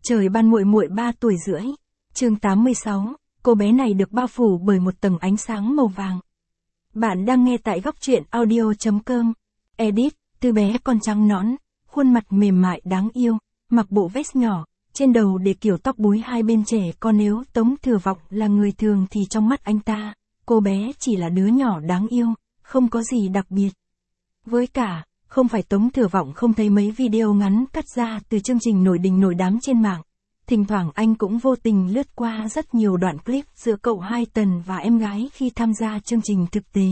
Trời ban muội muội 3 tuổi rưỡi. Chương 86, cô bé này được bao phủ bởi một tầng ánh sáng màu vàng. Bạn đang nghe tại góc truyện audio.com. Edit, từ bé con trắng nõn, khuôn mặt mềm mại đáng yêu, mặc bộ vest nhỏ, trên đầu để kiểu tóc búi hai bên trẻ con. Nếu Tống Thừa Vọng là người thường thì trong mắt anh ta, cô bé chỉ là đứa nhỏ đáng yêu, không có gì đặc biệt. Với cả, không phải Tống Thừa Vọng không thấy mấy video ngắn cắt ra từ chương trình nổi đình nổi đám trên mạng. Thỉnh thoảng anh cũng vô tình lướt qua rất nhiều đoạn clip giữa cậu Hai Tần và em gái khi tham gia chương trình thực tế.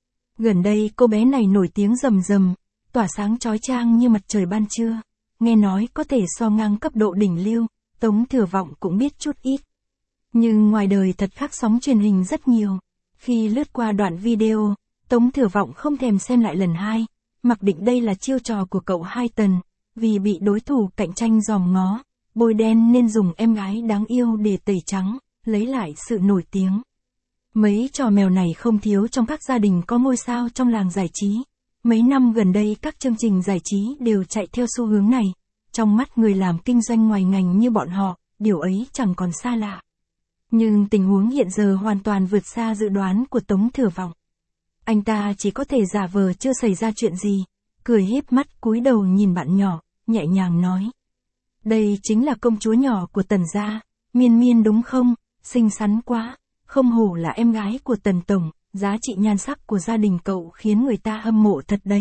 Gần đây cô bé này nổi tiếng rầm rầm, tỏa sáng chói chang như mặt trời ban trưa. Nghe nói có thể so ngang cấp độ đỉnh lưu, Tống Thừa Vọng cũng biết chút ít. Nhưng ngoài đời thật khác sóng truyền hình rất nhiều. Khi lướt qua đoạn video, Tống Thừa Vọng không thèm xem lại lần hai, mặc định đây là chiêu trò của cậu Hai Tần, vì bị đối thủ cạnh tranh dòm ngó, bôi đen nên dùng em gái đáng yêu để tẩy trắng, lấy lại sự nổi tiếng. Mấy trò mèo này không thiếu trong các gia đình có ngôi sao trong làng giải trí. Mấy năm gần đây các chương trình giải trí đều chạy theo xu hướng này. Trong mắt người làm kinh doanh ngoài ngành như bọn họ, điều ấy chẳng còn xa lạ. Nhưng tình huống hiện giờ hoàn toàn vượt xa dự đoán của Tống Thừa Vọng. Anh ta chỉ có thể giả vờ chưa xảy ra chuyện gì, cười híp mắt cúi đầu nhìn bạn nhỏ, nhẹ nhàng nói. Đây chính là công chúa nhỏ của Tần gia, Miên Miên đúng không? Xinh xắn quá, không hổ là em gái của Tần Tổng, giá trị nhan sắc của gia đình cậu khiến người ta hâm mộ thật đấy.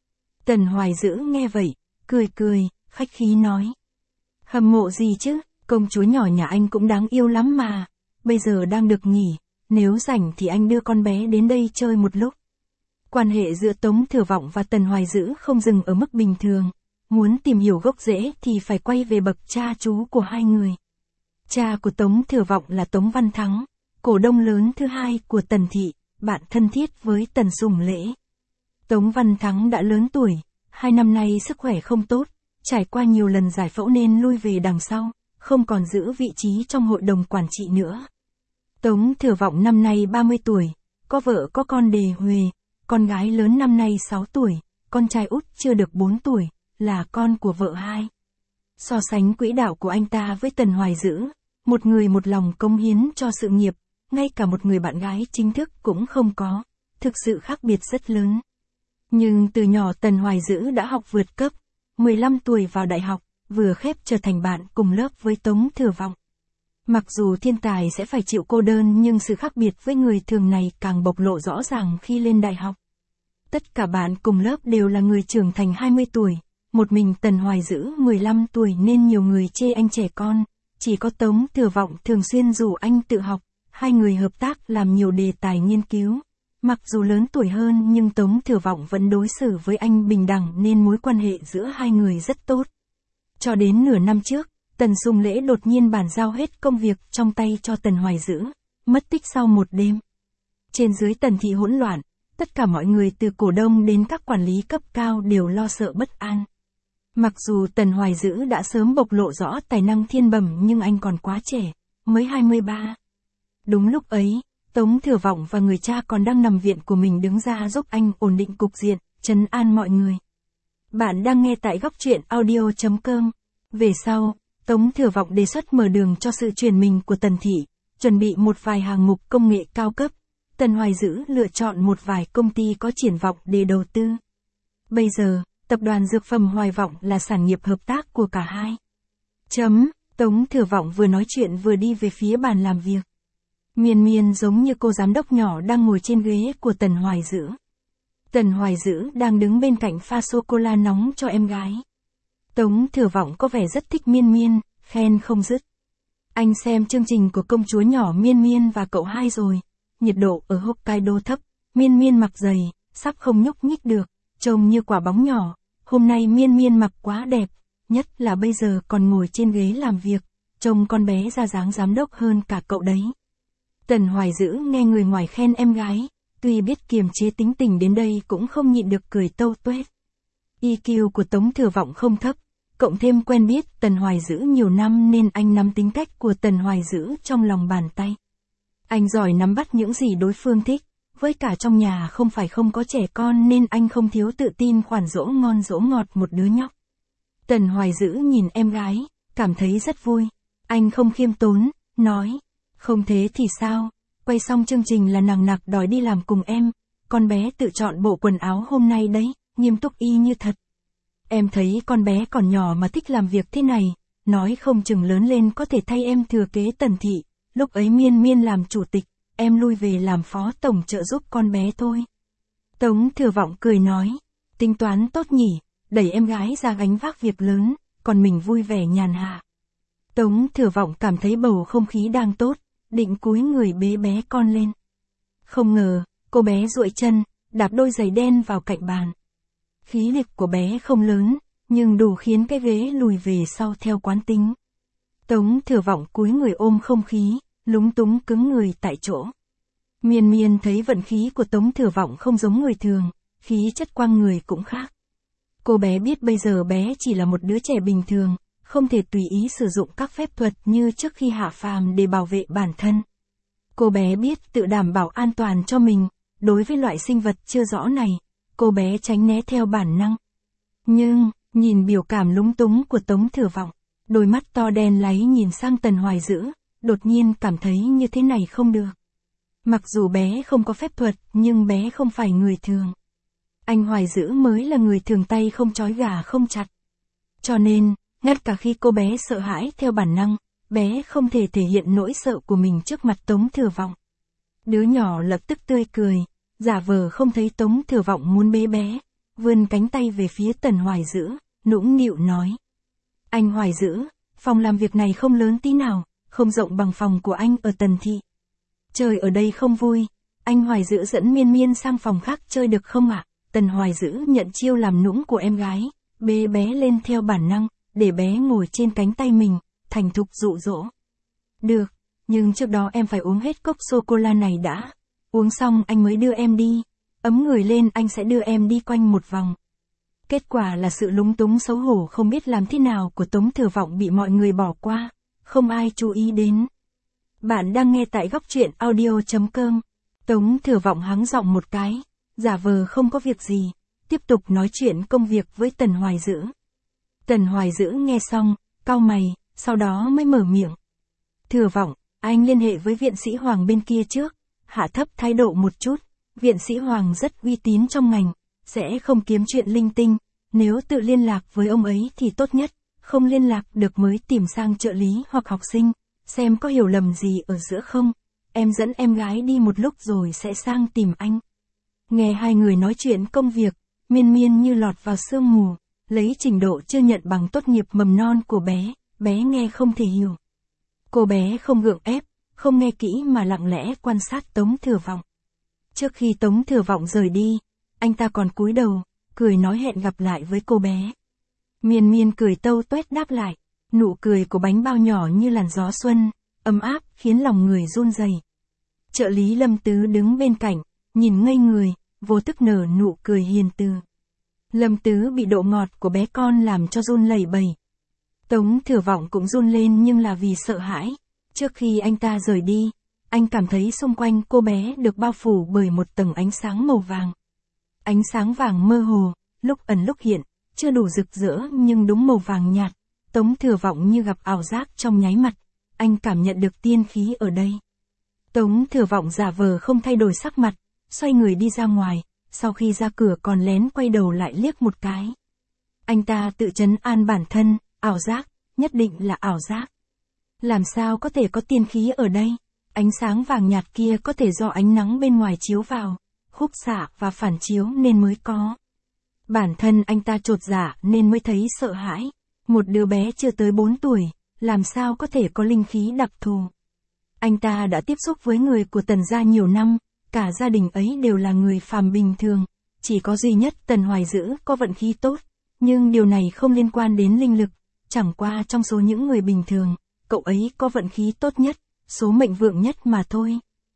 Tần Hoài Dữ nghe vậy, cười, khách khí nói. Hâm mộ gì chứ, công chúa nhỏ nhà anh cũng đáng yêu lắm mà, bây giờ đang được nghỉ, nếu rảnh thì anh đưa con bé đến đây chơi một lúc. Quan hệ giữa Tống Thừa Vọng và Tần Hoài Dữ không dừng ở mức bình thường. Muốn tìm hiểu gốc rễ thì phải quay về bậc cha chú của hai người. Cha của Tống Thừa Vọng là Tống Văn Thắng, cổ đông lớn thứ hai của Tần Thị, bạn thân thiết với Tần Sùng Lễ. Tống Văn Thắng đã lớn tuổi, 2 năm nay sức khỏe không tốt, trải qua nhiều lần giải phẫu nên lui về đằng sau, không còn giữ vị trí trong hội đồng quản trị nữa. Tống Thừa Vọng năm nay 30 tuổi, có vợ có con đề huề, con gái lớn năm nay 6 tuổi, con trai út chưa được 4 tuổi, là con của vợ hai. So sánh quỹ đạo của anh ta với Tần Hoài Dữ, một người một lòng cống hiến cho sự nghiệp, ngay cả một người bạn gái chính thức cũng không có, thực sự khác biệt rất lớn. Nhưng từ nhỏ Tần Hoài Dữ đã học vượt cấp, 15 tuổi vào đại học, vừa khép trở thành bạn cùng lớp với Tống Thừa Vọng. Mặc dù thiên tài sẽ phải chịu cô đơn nhưng sự khác biệt với người thường này càng bộc lộ rõ ràng khi lên đại học. Tất cả bạn cùng lớp đều là người trưởng thành 20 tuổi. Một mình Tần Hoài Dữ 15 tuổi nên nhiều người chê anh trẻ con, chỉ có Tống Thừa Vọng thường xuyên rủ anh tự học, hai người hợp tác làm nhiều đề tài nghiên cứu. Mặc dù lớn tuổi hơn nhưng Tống Thừa Vọng vẫn đối xử với anh bình đẳng nên mối quan hệ giữa hai người rất tốt. Cho đến nửa năm trước, Tần Sùng Lễ đột nhiên bàn giao hết công việc trong tay cho Tần Hoài Dữ, mất tích sau một đêm. Trên dưới Tần Thị hỗn loạn, tất cả mọi người từ cổ đông đến các quản lý cấp cao đều lo sợ bất an. Mặc dù Tần Hoài Dữ đã sớm bộc lộ rõ tài năng thiên bẩm nhưng anh còn quá trẻ, mới 23. Đúng lúc ấy, Tống Thừa Vọng và người cha còn đang nằm viện của mình đứng ra giúp anh ổn định cục diện, trấn an mọi người. Bạn đang nghe tại góc truyện audio.com. Về sau, Tống Thừa Vọng đề xuất mở đường cho sự chuyển mình của Tần Thị, chuẩn bị một vài hàng mục công nghệ cao cấp. Tần Hoài Dữ lựa chọn một vài công ty có triển vọng để đầu tư. Bây giờ, tập đoàn Dược phẩm Hoài Vọng là sản nghiệp hợp tác của cả hai. Tống Thừa Vọng vừa nói chuyện vừa đi về phía bàn làm việc. Miên Miên giống như cô giám đốc nhỏ đang ngồi trên ghế của Tần Hoài Dữ. Tần Hoài Dữ đang đứng bên cạnh pha sô-cô-la nóng cho em gái. Tống Thừa Vọng có vẻ rất thích Miên Miên, khen không dứt. Anh xem chương trình của công chúa nhỏ Miên Miên và cậu Hai rồi. Nhiệt độ ở Hokkaido thấp, Miên Miên mặc giày, sắp không nhúc nhích được, trông như quả bóng nhỏ. Hôm nay Miên Miên mặc quá đẹp, nhất là bây giờ còn ngồi trên ghế làm việc, trông con bé ra dáng giám đốc hơn cả cậu đấy. Tần Hoài Dữ nghe người ngoài khen em gái, tuy biết kiềm chế tính tình đến đây cũng không nhịn được cười tâu tuét. EQ của Tống Thừa Vọng không thấp, cộng thêm quen biết Tần Hoài Dữ nhiều năm nên anh nắm tính cách của Tần Hoài Dữ trong lòng bàn tay. Anh giỏi nắm bắt những gì đối phương thích, với cả trong nhà không phải không có trẻ con nên anh không thiếu tự tin khoản dỗ ngon dỗ ngọt một đứa nhóc. Tần Hoài Dữ nhìn em gái, cảm thấy rất vui. Anh không khiêm tốn, nói, không thế thì sao, quay xong chương trình là nằng nặc đòi đi làm cùng em, con bé tự chọn bộ quần áo hôm nay đấy, nghiêm túc y như thật. Em thấy con bé còn nhỏ mà thích làm việc thế này, nói không chừng lớn lên có thể thay em thừa kế Tần thị, lúc ấy Miên Miên làm chủ tịch, em lui về làm phó tổng trợ giúp con bé thôi. Tống Thừa Vọng cười nói, tính toán tốt nhỉ, đẩy em gái ra gánh vác việc lớn, còn mình vui vẻ nhàn hạ. Tống Thừa Vọng cảm thấy bầu không khí đang tốt, định cúi người bế bé con lên. Không ngờ, cô bé duỗi chân, đạp đôi giày đen vào cạnh bàn. Khí lực của bé không lớn, nhưng đủ khiến cái ghế lùi về sau theo quán tính. Tống Thừa Vọng cúi người ôm không khí, lúng túng cứng người tại chỗ. Miên Miên thấy vận khí của Tống Thừa Vọng không giống người thường, khí chất quang người cũng khác. Cô bé biết bây giờ bé chỉ là một đứa trẻ bình thường, không thể tùy ý sử dụng các phép thuật như trước khi hạ phàm để bảo vệ bản thân. Cô bé biết tự đảm bảo an toàn cho mình, đối với loại sinh vật chưa rõ này, cô bé tránh né theo bản năng. Nhưng, nhìn biểu cảm lúng túng của Tống Thừa Vọng, đôi mắt to đen láy nhìn sang Tần Hoài Dữ, đột nhiên cảm thấy như thế này không được. Mặc dù bé không có phép thuật, nhưng bé không phải người thường. Anh Hoài Dữ mới là người thường tay không trói gà không chặt. Cho nên, ngay cả khi cô bé sợ hãi theo bản năng, bé không thể thể hiện nỗi sợ của mình trước mặt Tống Thừa Vọng. Đứa nhỏ lập tức tươi cười, giả vờ không thấy Tống Thừa Vọng muốn bế bé, vươn cánh tay về phía Tần Hoài Dữ, nũng nịu nói. Anh Hoài Dữ, phòng làm việc này không lớn tí nào, không rộng bằng phòng của anh ở Tần thị. Chơi ở đây không vui, anh Hoài Dữ dẫn Miên Miên sang phòng khác chơi được không ạ? Tần Hoài Dữ nhận chiêu làm nũng của em gái, bế bé lên theo bản năng, để bé ngồi trên cánh tay mình, thành thục dụ dỗ. Được, nhưng trước đó em phải uống hết cốc sô-cô-la này đã. Uống xong anh mới đưa em đi. Ấm người lên anh sẽ đưa em đi quanh một vòng. Kết quả là sự lúng túng xấu hổ không biết làm thế nào của Tống Thừa Vọng bị mọi người bỏ qua, không ai chú ý đến. Bạn đang nghe tại góc truyện audio.com. Tống Thừa Vọng hắng giọng một cái, giả vờ không có việc gì, tiếp tục nói chuyện công việc với Tần Hoài Dữ. Tần Hoài Dữ nghe xong, cau mày, sau đó mới mở miệng. Thừa Vọng, anh liên hệ với viện sĩ Hoàng bên kia trước, hạ thấp thái độ một chút, viện sĩ Hoàng rất uy tín trong ngành, sẽ không kiếm chuyện linh tinh, nếu tự liên lạc với ông ấy thì tốt nhất, không liên lạc được mới tìm sang trợ lý hoặc học sinh, xem có hiểu lầm gì ở giữa không, em dẫn em gái đi một lúc rồi sẽ sang tìm anh. Nghe hai người nói chuyện công việc, Miên Miên như lọt vào sương mù, lấy trình độ chưa nhận bằng tốt nghiệp mầm non của bé, bé nghe không thể hiểu. Cô bé không gượng ép, không nghe kỹ mà lặng lẽ quan sát Tống Thừa Vọng. Trước khi Tống Thừa Vọng rời đi, anh ta còn cúi đầu, cười nói hẹn gặp lại với cô bé. Miên Miên cười tâu tuét đáp lại, nụ cười của bánh bao nhỏ như làn gió xuân, ấm áp khiến lòng người run rẩy. Trợ lý Lâm Tứ đứng bên cạnh, nhìn ngây người, vô thức nở nụ cười hiền từ. Lâm Tứ bị độ ngọt của bé con làm cho run lẩy bẩy. Tống Thừa Vọng cũng run lên nhưng là vì sợ hãi. Trước khi anh ta rời đi, anh cảm thấy xung quanh cô bé được bao phủ bởi một tầng ánh sáng màu vàng. Ánh sáng vàng mơ hồ, lúc ẩn lúc hiện, chưa đủ rực rỡ nhưng đúng màu vàng nhạt. Tống Thừa Vọng như gặp ảo giác trong nháy mắt, anh cảm nhận được tiên khí ở đây. Tống Thừa Vọng giả vờ không thay đổi sắc mặt, xoay người đi ra ngoài, sau khi ra cửa còn lén quay đầu lại liếc một cái. Anh ta tự trấn an bản thân, ảo giác, nhất định là ảo giác. Làm sao có thể có tiên khí ở đây? Ánh sáng vàng nhạt kia có thể do ánh nắng bên ngoài chiếu vào, khúc xạ và phản chiếu nên mới có. Bản thân anh ta chột dạ nên mới thấy sợ hãi. Một đứa bé chưa tới 4 tuổi, làm sao có thể có linh khí đặc thù? Anh ta đã tiếp xúc với người của Tần gia nhiều năm, cả gia đình ấy đều là người phàm bình thường, chỉ có duy nhất Tần Hoài Dữ có vận khí tốt, nhưng điều này không liên quan đến linh lực, chẳng qua trong số những người bình thường, cậu ấy có vận khí tốt nhất, số mệnh vượng nhất mà thôi.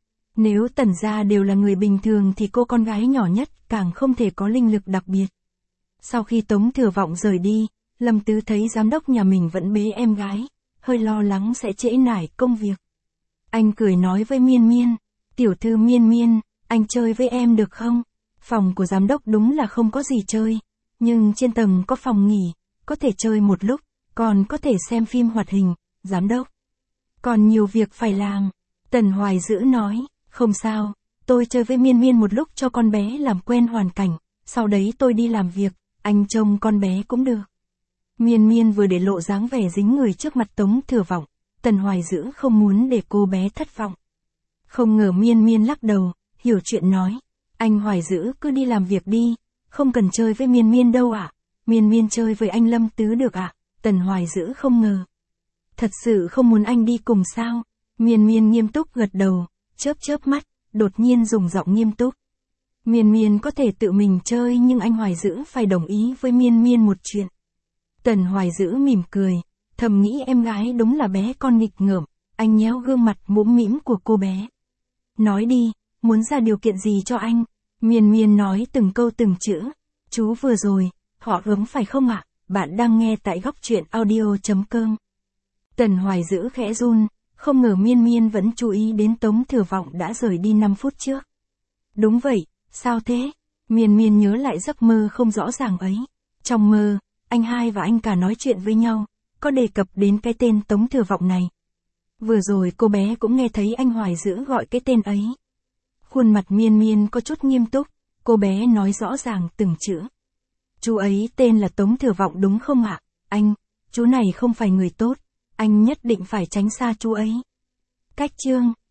Nếu Tần gia đều là người bình thường thì cô con gái nhỏ nhất càng không thể có linh lực đặc biệt. Sau khi Tống Thừa Vọng rời đi, Lâm Tứ thấy giám đốc nhà mình vẫn bế em gái, hơi lo lắng sẽ trễ nải công việc. Anh cười nói với Miên Miên, tiểu thư Miên Miên, anh chơi với em được không? Phòng của giám đốc đúng là không có gì chơi, nhưng trên tầng có phòng nghỉ, có thể chơi một lúc, Còn có thể xem phim hoạt hình, giám đốc. Còn nhiều việc phải làm. Tần Hoài Dữ nói, không sao, tôi chơi với Miên Miên một lúc cho con bé làm quen hoàn cảnh, sau đấy tôi đi làm việc, anh trông con bé cũng được. Miên Miên vừa để lộ dáng vẻ dính người trước mặt Tống Thừa Vọng, Tần Hoài Dữ không muốn để cô bé thất vọng. Không ngờ Miên Miên lắc đầu, hiểu chuyện nói, anh Hoài Dữ cứ đi làm việc đi, không cần chơi với Miên Miên đâu ạ. Miên Miên chơi với anh Lâm Tứ được ạ. Tần Hoài Dữ không ngờ. Thật sự không muốn anh đi cùng sao? Miên Miên nghiêm túc gật đầu, chớp chớp mắt, đột nhiên dùng giọng nghiêm túc. Miên Miên có thể tự mình chơi nhưng anh Hoài Dữ phải đồng ý với Miên Miên một chuyện. Tần Hoài Dữ mỉm cười, thầm nghĩ em gái đúng là bé con nghịch ngợm, anh nhéo gương mặt mũm mĩm của cô bé. Nói đi, muốn ra điều kiện gì cho anh? Miên Miên nói từng câu từng chữ. Chú vừa rồi, họ ấm phải không ạ? Bạn đang nghe tại góc truyện audio.com. Tần Hoài Dữ khẽ run, không ngờ Miên Miên vẫn chú ý đến Tống Thừa Vọng đã rời đi 5 phút trước. Đúng vậy, sao thế? Miên Miên nhớ lại giấc mơ không rõ ràng ấy. Trong mơ, anh hai và anh cả nói chuyện với nhau, có đề cập đến cái tên Tống Thừa Vọng này. Vừa rồi cô bé cũng nghe thấy anh Hoài Dữ gọi cái tên ấy. Khuôn mặt Miên Miên có chút nghiêm túc, cô bé nói rõ ràng từng chữ. Chú ấy tên là Tống Thừa Vọng đúng không ạ? Anh, chú này không phải người tốt, anh nhất định phải tránh xa chú ấy. Cách chương